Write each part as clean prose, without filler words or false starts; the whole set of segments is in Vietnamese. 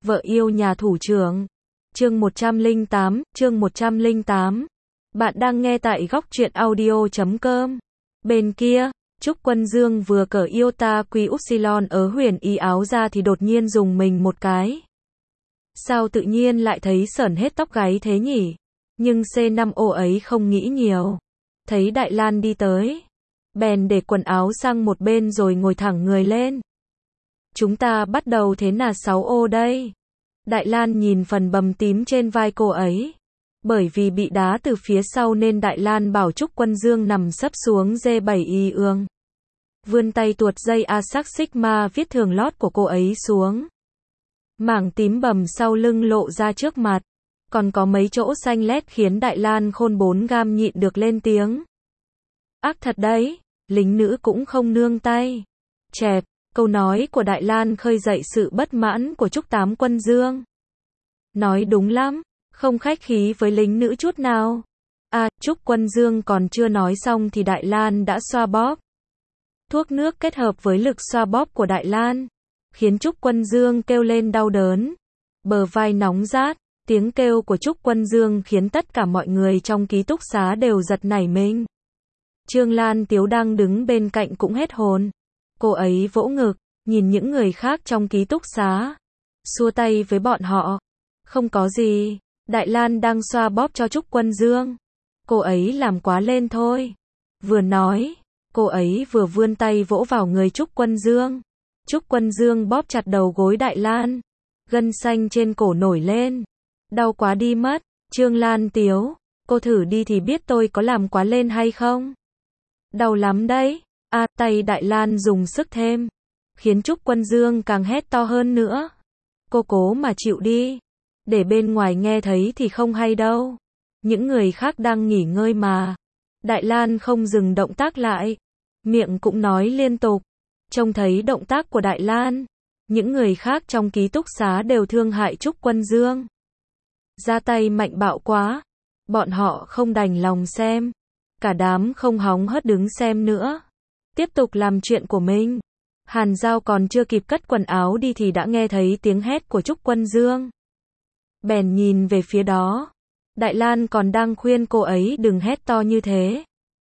Vợ yêu nhà thủ trưởng. Chương 108. Bạn đang nghe tại góc truyện audio.com. Bên kia, Trúc Quân Dương vừa cởi Iota Quy Upsilon ở huyền y áo ra thì đột nhiên dùng mình một cái. Sao tự nhiên lại thấy sởn hết tóc gáy thế nhỉ? Nhưng C5O ấy không nghĩ nhiều. Thấy Đại Lan đi tới, bèn để quần áo sang một bên rồi ngồi thẳng người lên. Chúng ta bắt đầu thế nào 6O đây? Đại Lan nhìn phần bầm tím trên vai cô ấy. Bởi vì bị đá từ phía sau nên Đại Lan bảo Trúc Quân Dương nằm sấp xuống D7Y ương. Vươn tay tuột dây Asac Sigma viết thường lót của cô ấy xuống. Mảng tím bầm sau lưng lộ ra trước mặt. Còn có mấy chỗ xanh lét khiến Đại Lan khôn 4 gam nhịn được lên tiếng. Ác thật đấy, lính nữ cũng không nương tay. Chẹp, câu nói của Đại Lan khơi dậy sự bất mãn của Trúc Tám Quân Dương. Nói đúng lắm, không khách khí với lính nữ chút nào. Trúc Quân Dương còn chưa nói xong thì Đại Lan đã xoa bóp. Thuốc nước kết hợp với lực xoa bóp của Đại Lan, khiến Trúc Quân Dương kêu lên đau đớn. Bờ vai nóng rát, tiếng kêu của Trúc Quân Dương khiến tất cả mọi người trong ký túc xá đều giật nảy mình. Trương Lan Tiếu đang đứng bên cạnh cũng hết hồn. Cô ấy vỗ ngực, nhìn những người khác trong ký túc xá, xua tay với bọn họ. Không có gì, Đại Lan đang xoa bóp cho Trúc Quân Dương. Cô ấy làm quá lên thôi. Vừa nói, cô ấy vừa vươn tay vỗ vào người Trúc Quân Dương. Trúc Quân Dương bóp chặt đầu gối Đại Lan. Gân xanh trên cổ nổi lên. Đau quá đi mất. Trương Lan Tiếu, cô thử đi thì biết tôi có làm quá lên hay không? Đau lắm đấy. Tay Đại Lan dùng sức thêm, khiến Trúc Quân Dương càng hét to hơn nữa. Cô cố mà chịu đi. Để bên ngoài nghe thấy thì không hay đâu. Những người khác đang nghỉ ngơi mà. Đại Lan không dừng động tác lại. Miệng cũng nói liên tục. Trông thấy động tác của Đại Lan, những người khác trong ký túc xá đều thương hại Trúc Quân Dương. Ra tay mạnh bạo quá. Bọn họ không đành lòng xem. Cả đám không hóng hớt đứng xem nữa. Tiếp tục làm chuyện của mình. Hàn Giao còn chưa kịp cất quần áo đi thì đã nghe thấy tiếng hét của Trúc Quân Dương. Bèn nhìn về phía đó. Đại Lan còn đang khuyên cô ấy đừng hét to như thế.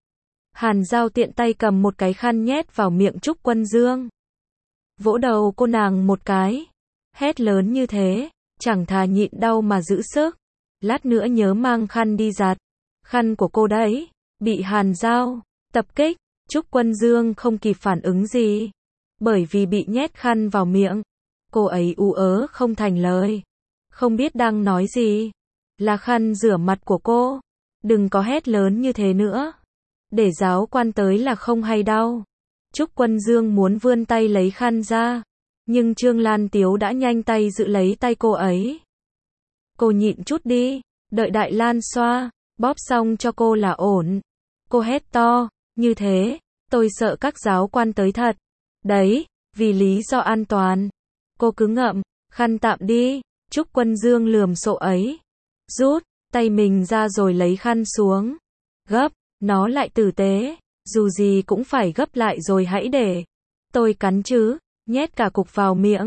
Hàn Giao tiện tay cầm một cái khăn nhét vào miệng Trúc Quân Dương. Vỗ đầu cô nàng một cái. Hét lớn như thế, chẳng thà nhịn đau mà giữ sức. Lát nữa nhớ mang khăn đi giặt. Khăn của cô đấy, bị Hàn Giao tập kích. Trúc Quân Dương không kịp phản ứng gì. Bởi vì bị nhét khăn vào miệng. Cô ấy ú ớ không thành lời. Không biết đang nói gì. Là khăn rửa mặt của cô. Đừng có hét lớn như thế nữa. Để giáo quan tới là không hay đâu. Trúc Quân Dương muốn vươn tay lấy khăn ra. Nhưng Trương Lan Tiếu đã nhanh tay giữ lấy tay cô ấy. Cô nhịn chút đi. Đợi Đại Lan xoa bóp xong cho cô là ổn. Cô hét to. Như thế, tôi sợ các giáo quan tới thật. Đấy, vì lý do an toàn. Cô cứ ngậm khăn tạm đi. Trúc Quân Dương lườm sộ ấy. Rút tay mình ra rồi lấy khăn xuống. Gấp nó lại tử tế. Dù gì cũng phải gấp lại rồi hãy để tôi cắn chứ. Nhét cả cục vào miệng.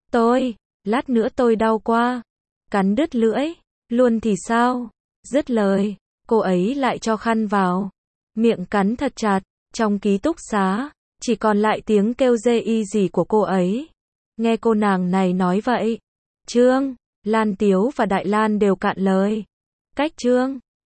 Lát nữa tôi đau quá. Cắn đứt lưỡi luôn thì sao? Dứt lời, cô ấy lại cho khăn vào. Miệng cắn thật chặt. Trong ký túc xá, chỉ còn lại tiếng kêu dê y gì của cô ấy. Nghe cô nàng này nói vậy, Trương Lan Tiếu và Đại Lan đều cạn lời. Cách Trương